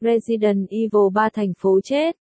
Resident Evil 3 thành phố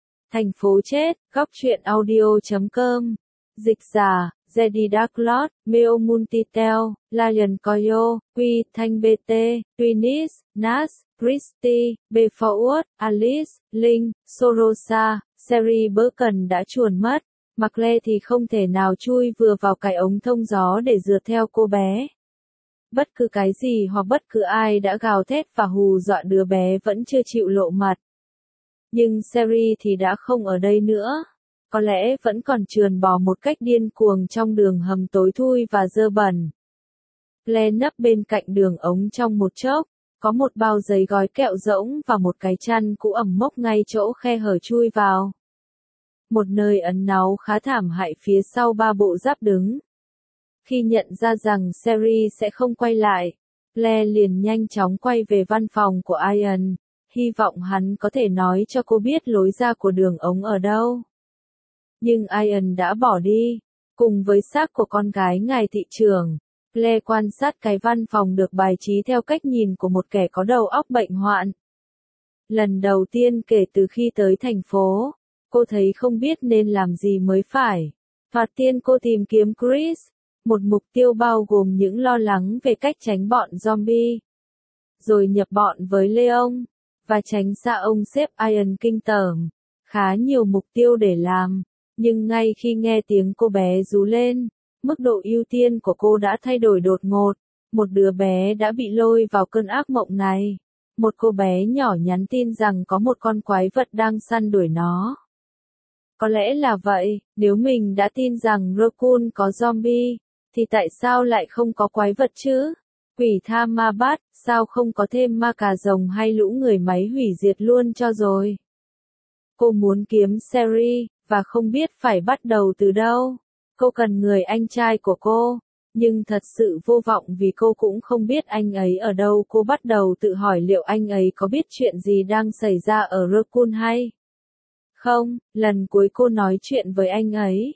chết, góc truyện audio.com, dịch giả, Jedi Dark Lord, Meo Multitel, Lion Coyo, Quy, Thanh BT, Twinis, Nas, Christy, Beforward, Alice, Linh, Sorosa, Sherry Birkin đã chuồn mất, Maclay thì không thể nào chui vừa vào cái ống thông gió để rượt theo cô bé. Bất cứ cái gì hoặc bất cứ ai đã gào thét và hù dọa đứa bé vẫn chưa chịu lộ mặt. Nhưng Sherry thì đã không ở đây nữa. Có lẽ vẫn còn trườn bò một cách điên cuồng trong đường hầm tối thui và dơ bẩn. Claire nấp bên cạnh đường ống trong một chốc, có một bao giấy gói kẹo rỗng và một cái chăn cũ ẩm mốc ngay chỗ khe hở chui vào. Một nơi ẩn náu khá thảm hại phía sau ba bộ giáp đứng. Khi nhận ra rằng Sherry sẽ không quay lại, Claire liền nhanh chóng quay về văn phòng của Ian, hy vọng hắn có thể nói cho cô biết lối ra của đường ống ở đâu. Nhưng Ian đã bỏ đi, cùng với xác của con gái ngài thị trưởng. Claire quan sát cái văn phòng được bài trí theo cách nhìn của một kẻ có đầu óc bệnh hoạn. Lần đầu tiên kể từ khi tới thành phố, cô thấy không biết nên làm gì mới phải. Và tiên cô tìm kiếm Chris, một mục tiêu bao gồm những lo lắng về cách tránh bọn zombie. Rồi nhập bọn với Leon, và tránh xa ông sếp Ian kinh tởm. Khá nhiều mục tiêu để làm, nhưng ngay khi nghe tiếng cô bé rú lên, mức độ ưu tiên của cô đã thay đổi đột ngột. Một đứa bé đã bị lôi vào cơn ác mộng này. Một cô bé nhỏ nhắn tin rằng có một con quái vật đang săn đuổi nó. Có lẽ là vậy, nếu mình đã tin rằng Raccoon có zombie, thì tại sao lại không có quái vật chứ? Quỷ tha ma bát, sao không có thêm ma cà rồng hay lũ người máy hủy diệt luôn cho rồi? Cô muốn kiếm Sherry, và không biết phải bắt đầu từ đâu. Cô cần người anh trai của cô, nhưng thật sự vô vọng vì cô cũng không biết anh ấy ở đâu. Cô bắt đầu tự hỏi liệu anh ấy có biết chuyện gì đang xảy ra ở Raccoon hay không. Lần cuối cô nói chuyện với anh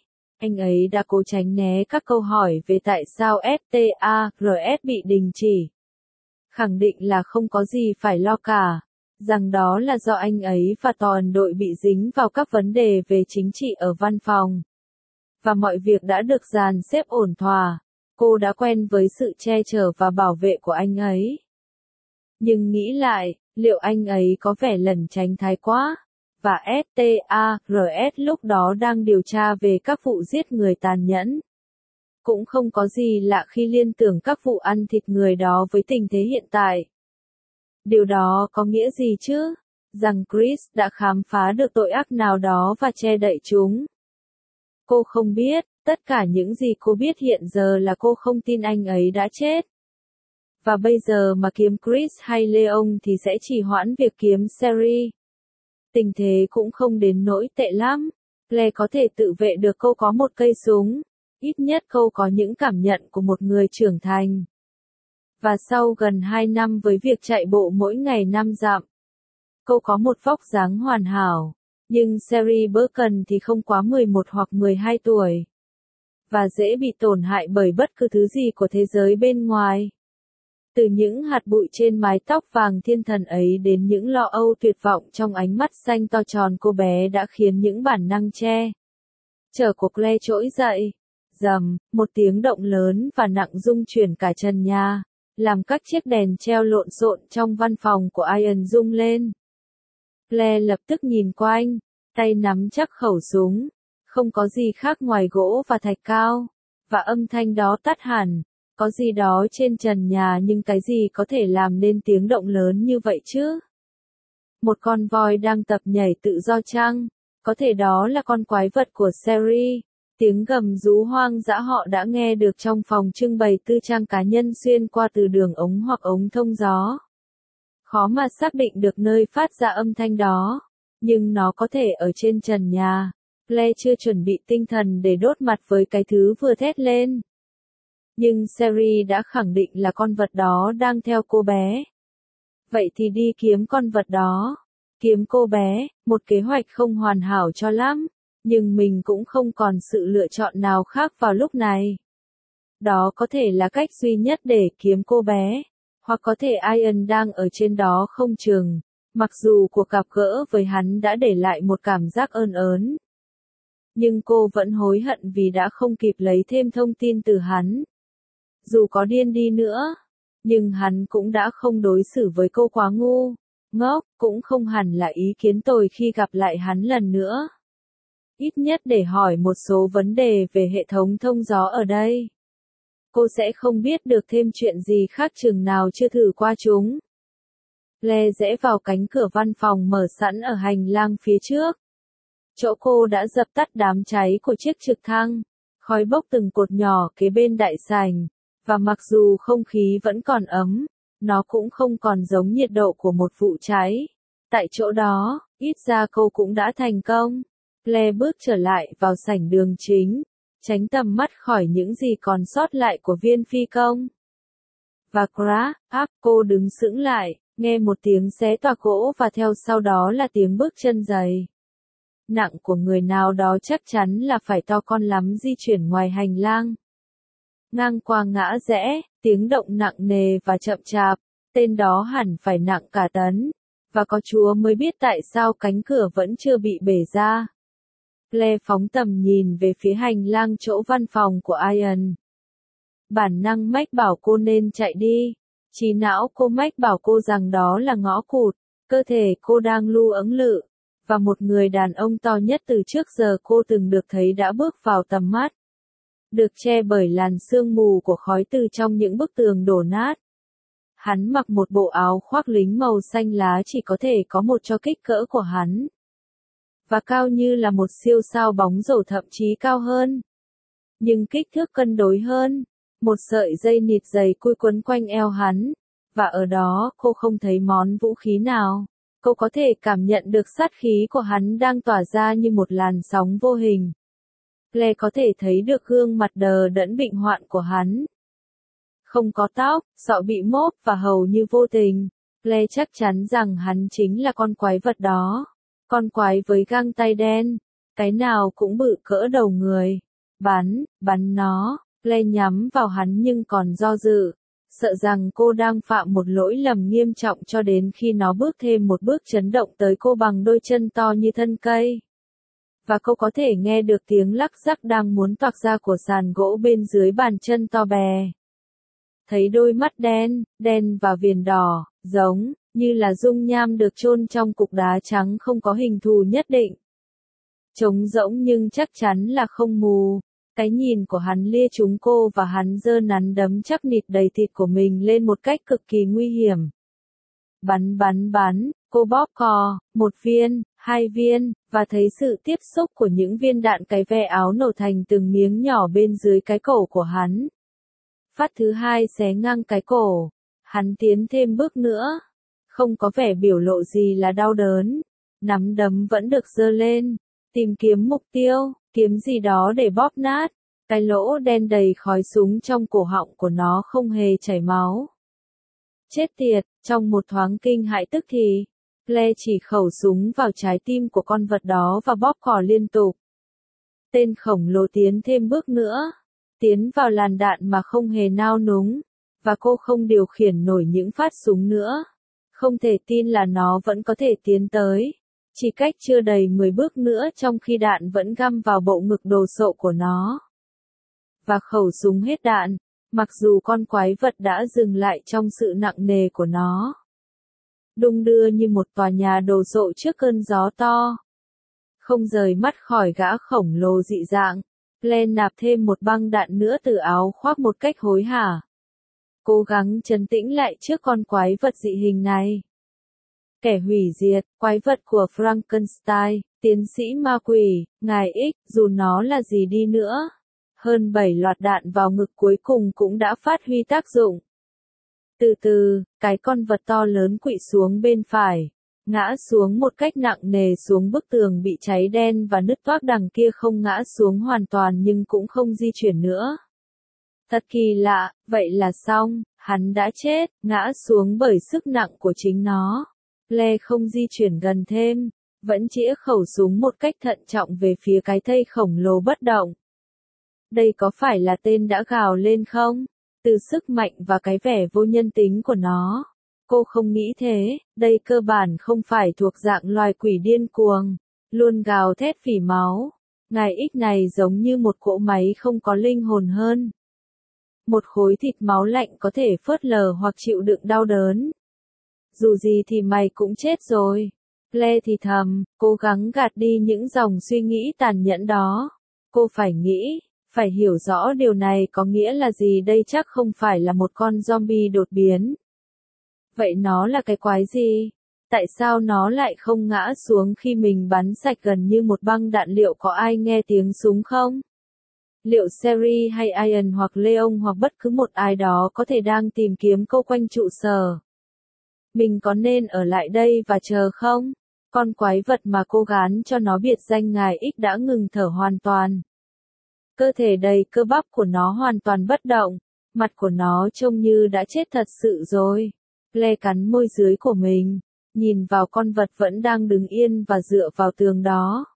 ấy đã cố tránh né các câu hỏi về tại sao STARS bị đình chỉ. Khẳng định là không có gì phải lo cả, rằng đó là do anh ấy và toàn đội bị dính vào các vấn đề về chính trị ở văn phòng. Và mọi việc đã được dàn xếp ổn thỏa. Cô đã quen với sự che chở và bảo vệ của anh ấy. Nhưng nghĩ lại, liệu anh ấy có vẻ lẩn tránh thái quá? Và STARS lúc đó đang điều tra về các vụ giết người tàn nhẫn. Cũng không có gì lạ khi liên tưởng các vụ ăn thịt người đó với tình thế hiện tại. Điều đó có nghĩa gì chứ? Rằng Chris đã khám phá được tội ác nào đó và che đậy chúng. Cô không biết, tất cả những gì cô biết hiện giờ là cô không tin anh ấy đã chết. Và bây giờ mà kiếm Chris hay Leon thì sẽ trì hoãn việc kiếm Sherry. Tình thế cũng không đến nỗi tệ lắm. Claire có thể tự vệ được, cô có một cây súng. Ít nhất cô có những cảm nhận của một người trưởng thành. Và sau gần 2 năm với việc chạy bộ mỗi ngày 5 dặm, cô có một vóc dáng hoàn hảo. Nhưng Sherry Birkin thì không quá 11 hoặc 12 tuổi. Và dễ bị tổn hại bởi bất cứ thứ gì của thế giới bên ngoài. Từ những hạt bụi trên mái tóc vàng thiên thần ấy đến những lo âu tuyệt vọng trong ánh mắt xanh to tròn cô bé đã khiến những bản năng che chở của Claire trỗi dậy. Rầm, một tiếng động lớn và nặng rung chuyển cả trần nhà, làm các chiếc đèn treo lộn xộn trong văn phòng của Ian rung lên. Claire lập tức nhìn quanh, tay nắm chắc khẩu súng, không có gì khác ngoài gỗ và thạch cao, và âm thanh đó tắt hẳn. Có gì đó trên trần nhà, nhưng cái gì có thể làm nên tiếng động lớn như vậy chứ? Một con voi đang tập nhảy tự do chăng? Có thể đó là con quái vật của Sherry. Tiếng gầm rú hoang dã họ đã nghe được trong phòng trưng bày tư trang cá nhân xuyên qua từ đường ống hoặc ống thông gió. Khó mà xác định được nơi phát ra âm thanh đó, nhưng nó có thể ở trên trần nhà. Claire chưa chuẩn bị tinh thần để đốt mặt với cái thứ vừa thét lên. Nhưng Sherry đã khẳng định là con vật đó đang theo cô bé. Vậy thì đi kiếm con vật đó. Kiếm cô bé, một kế hoạch không hoàn hảo cho lắm, nhưng mình cũng không còn sự lựa chọn nào khác vào lúc này. Đó có thể là cách duy nhất để kiếm cô bé, hoặc có thể Ian đang ở trên đó không chừng. Mặc dù cuộc gặp gỡ với hắn đã để lại một cảm giác ơn ớn, nhưng cô vẫn hối hận vì đã không kịp lấy thêm thông tin từ hắn. Dù có điên đi nữa, nhưng hắn cũng đã không đối xử với cô quá ngu, ngốc, cũng không hẳn là ý kiến tồi khi gặp lại hắn lần nữa. Ít nhất để hỏi một số vấn đề về hệ thống thông gió ở đây. Cô sẽ không biết được thêm chuyện gì khác chừng nào chưa thử qua chúng. Lê rẽ vào cánh cửa văn phòng mở sẵn ở hành lang phía trước. Chỗ cô đã dập tắt đám cháy của chiếc trực thăng, khói bốc từng cột nhỏ kế bên đại sảnh, và mặc dù không khí vẫn còn ấm, nó cũng không còn giống nhiệt độ của một vụ cháy. Tại chỗ đó, ít ra cô cũng đã thành công. Lê bước trở lại vào sảnh đường chính, tránh tầm mắt khỏi những gì còn sót lại của viên phi công. Và crack, cô đứng sững lại, nghe một tiếng xé toạc gỗ và theo sau đó là tiếng bước chân giày nặng của người nào đó, chắc chắn là phải to con lắm, di chuyển ngoài hành lang. Ngang qua ngã rẽ, tiếng động nặng nề và chậm chạp, tên đó hẳn phải nặng cả tấn, và có Chúa mới biết tại sao cánh cửa vẫn chưa bị bể ra. Lê phóng tầm nhìn về phía hành lang chỗ văn phòng của Ian. Bản năng mách bảo cô nên chạy đi. Trí não cô mách bảo cô rằng đó là ngõ cụt. Cơ thể cô đang lu ẫng lự, và một người đàn ông to nhất từ trước giờ cô từng được thấy đã bước vào tầm mắt. Được che bởi làn sương mù của khói từ trong những bức tường đổ nát. Hắn mặc một bộ áo khoác lính màu xanh lá chỉ có thể có một cho kích cỡ của hắn. Và cao như là một siêu sao bóng rổ, thậm chí cao hơn. Nhưng kích thước cân đối hơn. Một sợi dây nịt dày cui quấn quanh eo hắn. Và ở đó cô không thấy món vũ khí nào. Cô có thể cảm nhận được sát khí của hắn đang tỏa ra như một làn sóng vô hình. Lê có thể thấy được gương mặt đờ đẫn bệnh hoạn của hắn. Không có tóc, sọ bị mốp và hầu như vô tình. Lê chắc chắn rằng hắn chính là con quái vật đó. Con quái với găng tay đen. Cái nào cũng bự cỡ đầu người. Bắn nó. Lê nhắm vào hắn nhưng còn do dự. Sợ rằng cô đang phạm một lỗi lầm nghiêm trọng cho đến khi nó bước thêm một bước chấn động tới cô bằng đôi chân to như thân cây. Và cô có thể nghe được tiếng lắc rắc đang muốn toạc ra của sàn gỗ bên dưới bàn chân to bè. Thấy đôi mắt đen và viền đỏ, giống như là dung nham được chôn trong cục đá trắng không có hình thù nhất định. Trống rỗng nhưng chắc chắn là không mù. Cái nhìn của hắn lia trúng cô và hắn giơ nắn đấm chắc nịt đầy thịt của mình lên một cách cực kỳ nguy hiểm. Bắn, cô bóp cò, 1 viên, 2 viên, và thấy sự tiếp xúc của những viên đạn cái ve áo nổ thành từng miếng nhỏ bên dưới cái cổ của hắn. Phát thứ 2 xé ngang cái cổ. Hắn tiến thêm bước nữa. Không có vẻ biểu lộ gì là đau đớn. Nắm đấm vẫn được giơ lên. Tìm kiếm mục tiêu, kiếm gì đó để bóp nát. Cái lỗ đen đầy khói súng trong cổ họng của nó không hề chảy máu. Chết tiệt, trong một thoáng kinh hãi tức thì, Lê chỉ khẩu súng vào trái tim của con vật đó và bóp cò liên tục. Tên khổng lồ tiến thêm bước nữa. Tiến vào làn đạn mà không hề nao núng. Và cô không điều khiển nổi những phát súng nữa. Không thể tin là nó vẫn có thể tiến tới. Chỉ cách chưa đầy 10 bước nữa trong khi đạn vẫn găm vào bộ ngực đồ sộ của nó. Và khẩu súng hết đạn, mặc dù con quái vật đã dừng lại trong sự nặng nề của nó. Đung đưa như một tòa nhà đồ sộ trước cơn gió to. Không rời mắt khỏi gã khổng lồ dị dạng, Len nạp thêm một băng đạn nữa từ áo khoác một cách hối hả. Cố gắng trấn tĩnh lại trước con quái vật dị hình này. Kẻ hủy diệt, quái vật của Frankenstein, tiến sĩ ma quỷ, ngài X, dù nó là gì đi nữa. Hơn 7 loạt đạn vào ngực cuối cùng cũng đã phát huy tác dụng. Từ từ, cái con vật to lớn quỵ xuống bên phải, ngã xuống một cách nặng nề xuống bức tường bị cháy đen và nứt toác. Đằng kia không ngã xuống hoàn toàn nhưng cũng không di chuyển nữa. Thật kỳ lạ, vậy là xong, hắn đã chết, ngã xuống bởi sức nặng của chính nó. Lê không di chuyển gần thêm, vẫn chĩa khẩu súng một cách thận trọng về phía cái thây khổng lồ bất động. Đây có phải là tên đã gào lên không? Từ sức mạnh và cái vẻ vô nhân tính của nó. Cô không nghĩ thế, đây cơ bản không phải thuộc dạng loài quỷ điên cuồng, luôn gào thét vì máu. Ngài X này giống như một cỗ máy không có linh hồn hơn. Một khối thịt máu lạnh có thể phớt lờ hoặc chịu đựng đau đớn. Dù gì thì mày cũng chết rồi. Claire thì thầm, cố gắng gạt đi những dòng suy nghĩ tàn nhẫn đó. Cô phải nghĩ, phải hiểu rõ điều này có nghĩa là gì đây, chắc không phải là một con zombie đột biến. Vậy nó là cái quái gì? Tại sao nó lại không ngã xuống khi mình bắn sạch gần như một băng đạn, liệu có ai nghe tiếng súng không? Liệu Sherry hay Ian hoặc Leon hoặc bất cứ một ai đó có thể đang tìm kiếm cô quanh trụ sở? Mình có nên ở lại đây và chờ không? Con quái vật mà cô gán cho nó biệt danh ngài X đã ngừng thở hoàn toàn. Cơ thể đầy cơ bắp của nó hoàn toàn bất động, mặt của nó trông như đã chết thật sự rồi. Claire cắn môi dưới của mình, nhìn vào con vật vẫn đang đứng yên và dựa vào tường đó.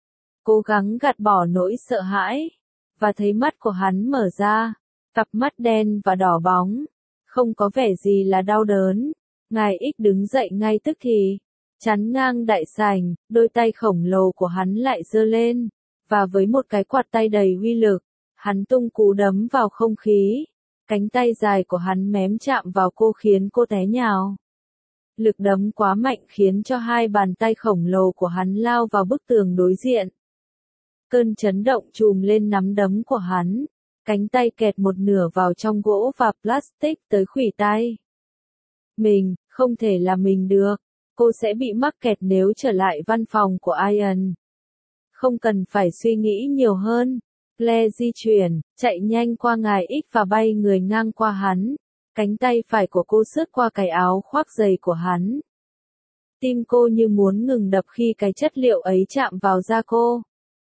Cố gắng gạt bỏ nỗi sợ hãi, và thấy mắt của hắn mở ra, cặp mắt đen và đỏ bóng, không có vẻ gì là đau đớn. Ngài X đứng dậy ngay tức thì, chắn ngang đại sảnh, đôi tay khổng lồ của hắn lại giơ lên, và với một cái quạt tay đầy uy lực, hắn tung cú đấm vào không khí. Cánh tay dài của hắn mém chạm vào cô khiến cô té nhào. Lực đấm quá mạnh khiến cho hai bàn tay khổng lồ của hắn lao vào bức tường đối diện. Cơn chấn động trùm lên nắm đấm của hắn, cánh tay kẹt một nửa vào trong gỗ và plastic tới khuỷu tay. Mình, không thể là mình được, cô sẽ bị mắc kẹt nếu trở lại văn phòng của Ian. Không cần phải suy nghĩ nhiều hơn. Claire di chuyển, chạy nhanh qua ngài X và bay người ngang qua hắn. Cánh tay phải của cô sướt qua cái áo khoác dày của hắn. Tim cô như muốn ngừng đập khi cái chất liệu ấy chạm vào da cô.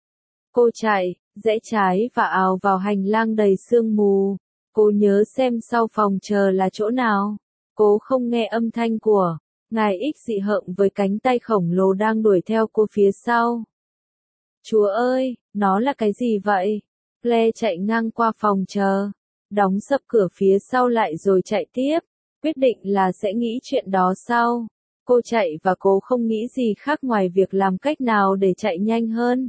Cô chạy, rẽ trái và ào vào hành lang đầy sương mù. Cô nhớ xem sau phòng chờ là chỗ nào. Cô không nghe âm thanh của ngài X dị hợm với cánh tay khổng lồ đang đuổi theo cô phía sau. Chúa ơi, nó là cái gì vậy? Claire chạy ngang qua phòng chờ, đóng sập cửa phía sau lại rồi chạy tiếp, quyết định là sẽ nghĩ chuyện đó sau. Cô chạy và cô không nghĩ gì khác ngoài việc làm cách nào để chạy nhanh hơn.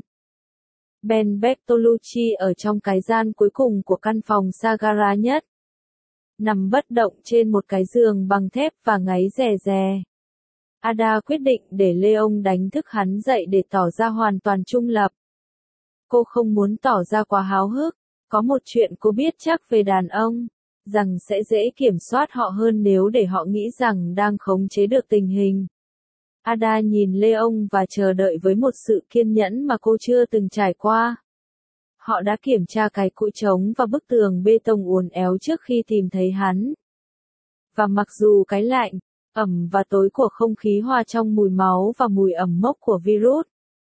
Ben Bertolucci ở trong cái gian cuối cùng của căn phòng xa gara nhất. Nằm bất động trên một cái giường bằng thép và ngáy rè rè. Ada quyết định để Leon đánh thức hắn dậy để tỏ ra hoàn toàn trung lập. Cô không muốn tỏ ra quá háo hức, có một chuyện cô biết chắc về đàn ông, rằng sẽ dễ kiểm soát họ hơn nếu để họ nghĩ rằng đang khống chế được tình hình. Ada nhìn Leon và chờ đợi với một sự kiên nhẫn mà cô chưa từng trải qua. Họ đã kiểm tra cái cụi trống và bức tường bê tông uốn éo trước khi tìm thấy hắn. Và mặc dù cái lạnh, ẩm và tối của không khí hòa trong mùi máu và mùi ẩm mốc của virus,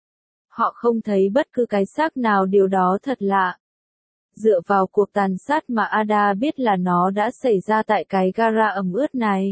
họ không thấy bất cứ cái xác nào, điều đó thật lạ. Dựa vào cuộc tàn sát mà Ada biết là nó đã xảy ra tại cái gara ẩm ướt này.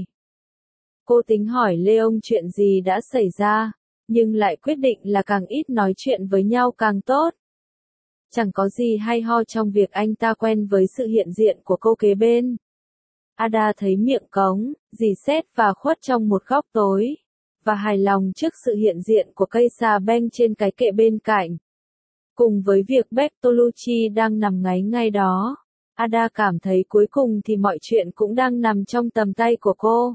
Cô tính hỏi Leon chuyện gì đã xảy ra, nhưng lại quyết định là càng ít nói chuyện với nhau càng tốt. Chẳng có gì hay ho trong việc anh ta quen với sự hiện diện của cô kế bên. Ada thấy miệng cống, dì xét và khuất trong một góc tối, và hài lòng trước sự hiện diện của cây xà beng trên cái kệ bên cạnh. Cùng với việc Bertolucci đang nằm ngáy ngay đó, Ada cảm thấy cuối cùng thì mọi chuyện cũng đang nằm trong tầm tay của cô.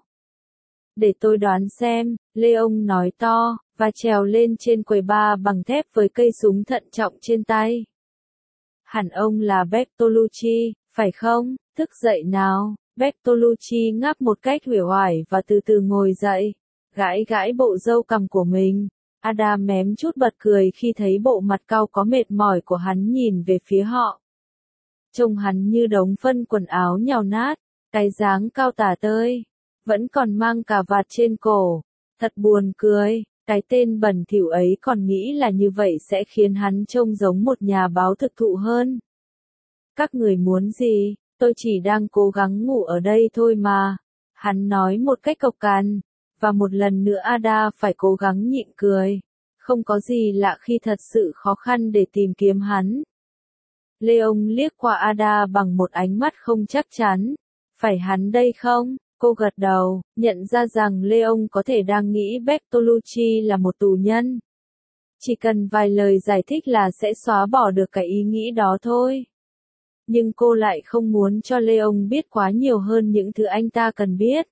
Để tôi đoán xem, Leon nói to, và trèo lên trên quầy bar bằng thép với cây súng thận trọng trên tay. Hẳn ông là Bertolucci, phải không? Thức dậy nào. Bertolucci ngáp một cách uể oải và từ từ ngồi dậy, gãi gãi bộ râu cằm của mình. Ada mém chút bật cười khi thấy bộ mặt cau có mệt mỏi của hắn nhìn về phía họ. Trông hắn như đống phân quần áo nhào nát, cái dáng cao tả tơi, vẫn còn mang cà vạt trên cổ. Thật buồn cười, cái tên bẩn thỉu ấy còn nghĩ là như vậy sẽ khiến hắn trông giống một nhà báo thực thụ hơn. Các người muốn gì? Tôi chỉ đang cố gắng ngủ ở đây thôi mà. Hắn nói một cách cộc cằn, và một lần nữa Ada phải cố gắng nhịn cười. Không có gì lạ khi thật sự khó khăn để tìm kiếm hắn. Leon liếc qua Ada bằng một ánh mắt không chắc chắn. Phải hắn đây không? Cô gật đầu, nhận ra rằng Leon có thể đang nghĩ Bertolucci là một tù nhân. Chỉ cần vài lời giải thích là sẽ xóa bỏ được cái ý nghĩ đó thôi. Nhưng cô lại không muốn cho Leon biết quá nhiều hơn những thứ anh ta cần biết.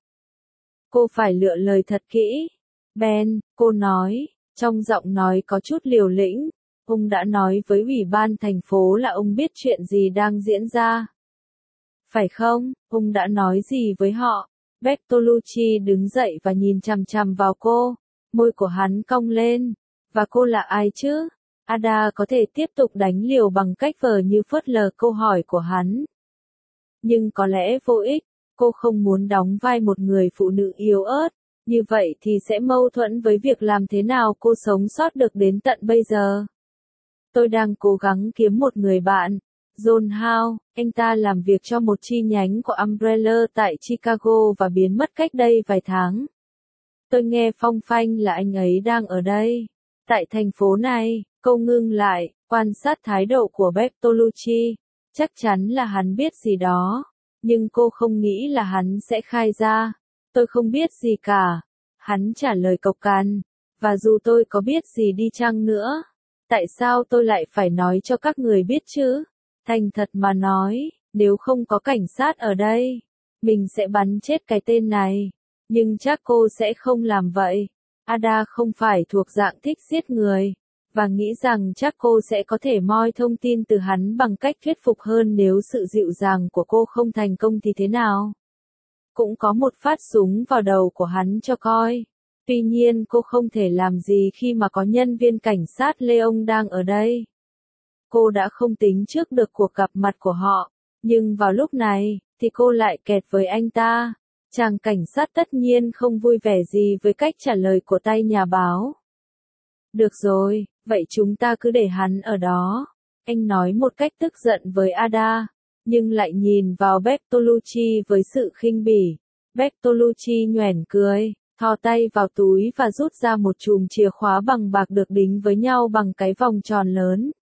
Cô phải lựa lời thật kỹ. Ben, cô nói, trong giọng nói có chút liều lĩnh, ông đã nói với ủy ban thành phố là ông biết chuyện gì đang diễn ra. Phải không, ông đã nói gì với họ? Bertolucci đứng dậy và nhìn chằm chằm vào cô, môi của hắn cong lên. Và cô là ai chứ? Ada có thể tiếp tục đánh liều bằng cách vờ như phớt lờ câu hỏi của hắn. Nhưng có lẽ vô ích, cô không muốn đóng vai một người phụ nữ yếu ớt, như vậy thì sẽ mâu thuẫn với việc làm thế nào cô sống sót được đến tận bây giờ. Tôi đang cố gắng kiếm một người bạn. John Howe, anh ta làm việc cho một chi nhánh của Umbrella tại Chicago và biến mất cách đây vài tháng. Tôi nghe phong phanh là anh ấy đang ở đây. Tại thành phố này, cô ngưng lại, quan sát thái độ của Bertolucci. Chắc chắn là hắn biết gì đó. Nhưng cô không nghĩ là hắn sẽ khai ra. Tôi không biết gì cả. Hắn trả lời cộc cằn. Và dù tôi có biết gì đi chăng nữa, tại sao tôi lại phải nói cho các người biết chứ? Thành thật mà nói, nếu không có cảnh sát ở đây, mình sẽ bắn chết cái tên này. Nhưng chắc cô sẽ không làm vậy. Ada không phải thuộc dạng thích giết người, và nghĩ rằng chắc cô sẽ có thể moi thông tin từ hắn bằng cách thuyết phục hơn nếu sự dịu dàng của cô không thành công thì thế nào. Cũng có một phát súng vào đầu của hắn cho coi. Tuy nhiên cô không thể làm gì khi mà có nhân viên cảnh sát Leon đang ở đây. Cô đã không tính trước được cuộc gặp mặt của họ, nhưng vào lúc này, thì cô lại kẹt với anh ta. Chàng cảnh sát tất nhiên không vui vẻ gì với cách trả lời của tay nhà báo. Được rồi, vậy chúng ta cứ để hắn ở đó. Anh nói một cách tức giận với Ada, nhưng lại nhìn vào Bertolucci với sự khinh bỉ. Bertolucci nhoẻn cười, thò tay vào túi và rút ra một chùm chìa khóa bằng bạc được đính với nhau bằng cái vòng tròn lớn.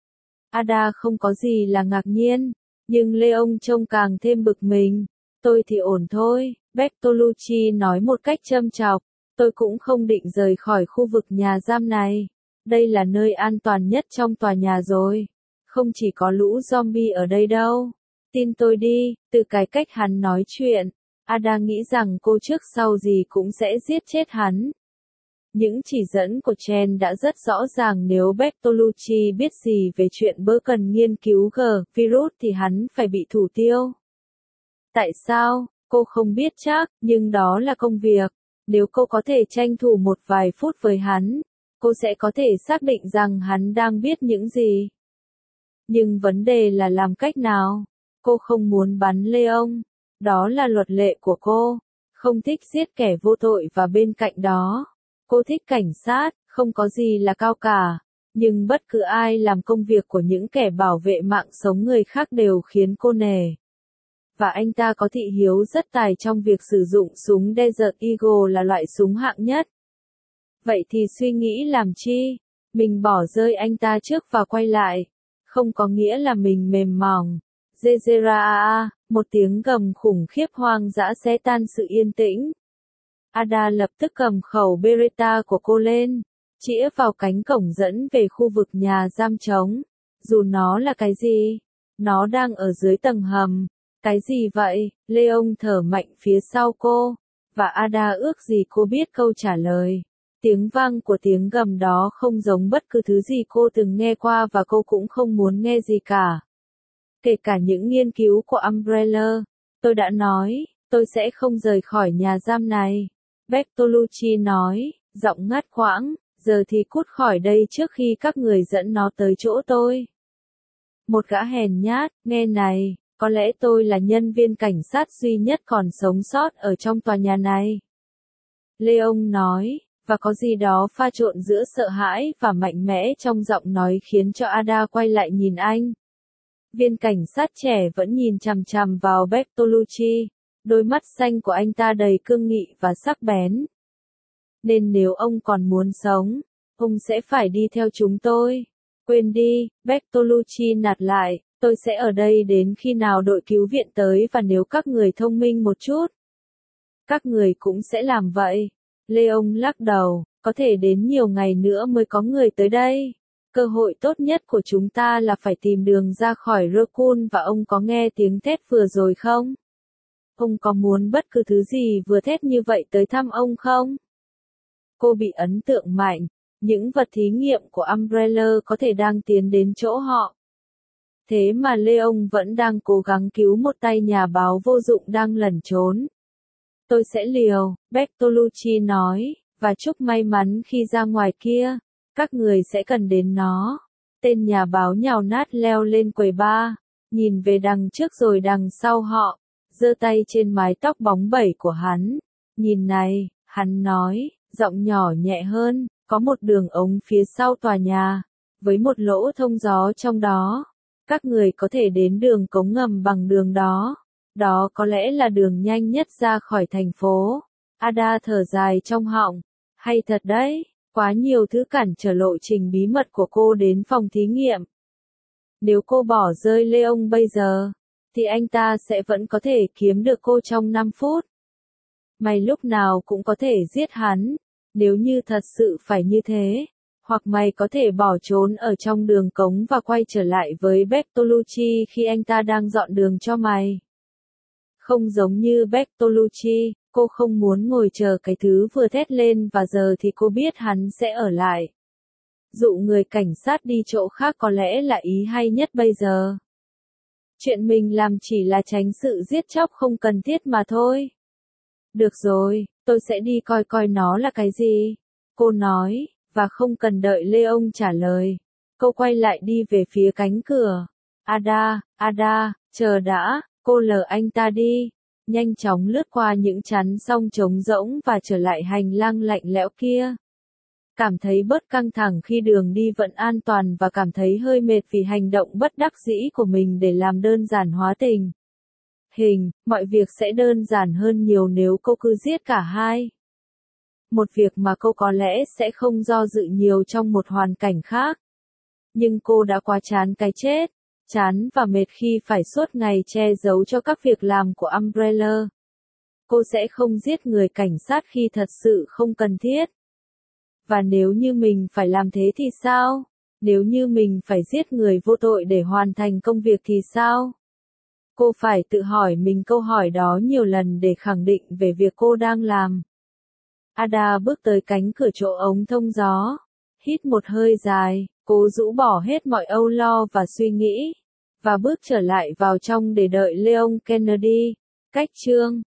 Ada không có gì là ngạc nhiên, nhưng Leon trông càng thêm bực mình. Tôi thì ổn thôi, Bertolucci nói một cách châm chọc. Tôi cũng không định rời khỏi khu vực nhà giam này. Đây là nơi an toàn nhất trong tòa nhà rồi. Không chỉ có lũ zombie ở đây đâu. Tin tôi đi, từ cái cách hắn nói chuyện, Ada nghĩ rằng cô trước sau gì cũng sẽ giết chết hắn. Những chỉ dẫn của Chen đã rất rõ ràng, nếu Bertolucci biết gì về chuyện bơ cần nghiên cứu virus thì hắn phải bị thủ tiêu. Tại sao? Cô không biết chắc, nhưng đó là công việc. Nếu cô có thể tranh thủ một vài phút với hắn, cô sẽ có thể xác định rằng hắn đang biết những gì. Nhưng vấn đề là làm cách nào? Cô không muốn bắn Leon. Đó là luật lệ của cô. Không thích giết kẻ vô tội và bên cạnh đó, cô thích cảnh sát, không có gì là cao cả. Nhưng bất cứ ai làm công việc của những kẻ bảo vệ mạng sống người khác đều khiến cô nể. Và anh ta có thị hiếu rất tài trong việc sử dụng súng Desert Eagle, là loại súng hạng nhất. Vậy thì suy nghĩ làm chi? Mình bỏ rơi anh ta trước và quay lại. Không có nghĩa là mình mềm mỏng. Zezera, một tiếng gầm khủng khiếp hoang dã xé tan sự yên tĩnh. Ada lập tức cầm khẩu Beretta của cô lên, chĩa vào cánh cổng dẫn về khu vực nhà giam trống. Dù nó là cái gì, nó đang ở dưới tầng hầm. Cái gì vậy? Leon thở mạnh phía sau cô, và Ada ước gì cô biết câu trả lời. Tiếng vang của tiếng gầm đó không giống bất cứ thứ gì cô từng nghe qua và cô cũng không muốn nghe gì cả. Kể cả những nghiên cứu của Umbrella. Tôi đã nói, tôi sẽ không rời khỏi nhà giam này. Bertolucci nói, giọng ngắt quãng, giờ thì cút khỏi đây trước khi các người dẫn nó tới chỗ tôi. Một gã hèn nhát, nghe này, có lẽ tôi là nhân viên cảnh sát duy nhất còn sống sót ở trong tòa nhà này. Leon nói, và có gì đó pha trộn giữa sợ hãi và mạnh mẽ trong giọng nói khiến cho Ada quay lại nhìn anh. Viên cảnh sát trẻ vẫn nhìn chằm chằm vào Bertolucci, đôi mắt xanh của anh ta đầy cương nghị và sắc bén. Nên nếu ông còn muốn sống, ông sẽ phải đi theo chúng tôi. Quên đi, Bertolucci nạt lại, tôi sẽ ở đây đến khi nào đội cứu viện tới, và nếu các người thông minh một chút, Các người cũng sẽ làm vậy. Leon lắc đầu, có thể đến nhiều ngày nữa mới có người tới đây. Cơ hội tốt nhất của chúng ta là phải tìm đường ra khỏi Raccoon và ông có nghe tiếng thét vừa rồi không? Ông có muốn bất cứ thứ gì vừa thét như vậy tới thăm ông không? Cô bị ấn tượng mạnh, những vật thí nghiệm của Umbrella có thể đang tiến đến chỗ họ. Thế mà Leon vẫn đang cố gắng cứu một tay nhà báo vô dụng đang lẩn trốn. Tôi sẽ liều, Bertolucci nói, và chúc may mắn khi ra ngoài kia. Các người sẽ cần đến nó. Tên nhà báo nhào nát leo lên quầy bar, nhìn về đằng trước rồi đằng sau họ, giơ tay trên mái tóc bóng bẩy của hắn. Nhìn này, hắn nói, giọng nhỏ nhẹ hơn, có một đường ống phía sau tòa nhà, với một lỗ thông gió trong đó. Các người có thể đến đường cống ngầm bằng đường đó. Đó có lẽ là đường nhanh nhất ra khỏi thành phố. Ada thở dài trong họng. Hay thật đấy, quá nhiều thứ cản trở lộ trình bí mật của cô đến phòng thí nghiệm. Nếu cô bỏ rơi Leon bây giờ, thì anh ta sẽ vẫn có thể kiếm được cô trong 5 phút. Mày lúc nào cũng có thể giết hắn, nếu như thật sự phải như thế. Hoặc mày có thể bỏ trốn ở trong đường cống và quay trở lại với Bertolucci khi anh ta đang dọn đường cho mày. Không giống như Bertolucci, cô không muốn ngồi chờ cái thứ vừa thét lên và giờ thì cô biết hắn sẽ ở lại. Dụ người cảnh sát đi chỗ khác có lẽ là ý hay nhất bây giờ. Chuyện mình làm chỉ là tránh sự giết chóc không cần thiết mà thôi. Được rồi, tôi sẽ đi coi coi nó là cái gì. Cô nói, và không cần đợi Leon trả lời. Cô quay lại đi về phía cánh cửa. Ada, chờ đã, cô lờ anh ta đi. Nhanh chóng lướt qua những chắn song trống rỗng và trở lại hành lang lạnh lẽo kia. Cảm thấy bớt căng thẳng khi đường đi vẫn an toàn và cảm thấy hơi mệt vì hành động bất đắc dĩ của mình để làm đơn giản hóa tình hình, mọi việc sẽ đơn giản hơn nhiều nếu cô cứ giết cả hai. Một việc mà cô có lẽ sẽ không do dự nhiều trong một hoàn cảnh khác. Nhưng cô đã quá chán cái chết, chán và mệt khi phải suốt ngày che giấu cho các việc làm của Umbrella. Cô sẽ không giết người cảnh sát khi thật sự không cần thiết. Và nếu như mình phải làm thế thì sao? Nếu như mình phải giết người vô tội để hoàn thành công việc thì sao? Cô phải tự hỏi mình câu hỏi đó nhiều lần để khẳng định về việc cô đang làm. Ada bước tới cánh cửa chỗ ống thông gió. Hít một hơi dài, cố rũ bỏ hết mọi âu lo và suy nghĩ. Và bước trở lại vào trong để đợi Leon Kennedy. Cách chương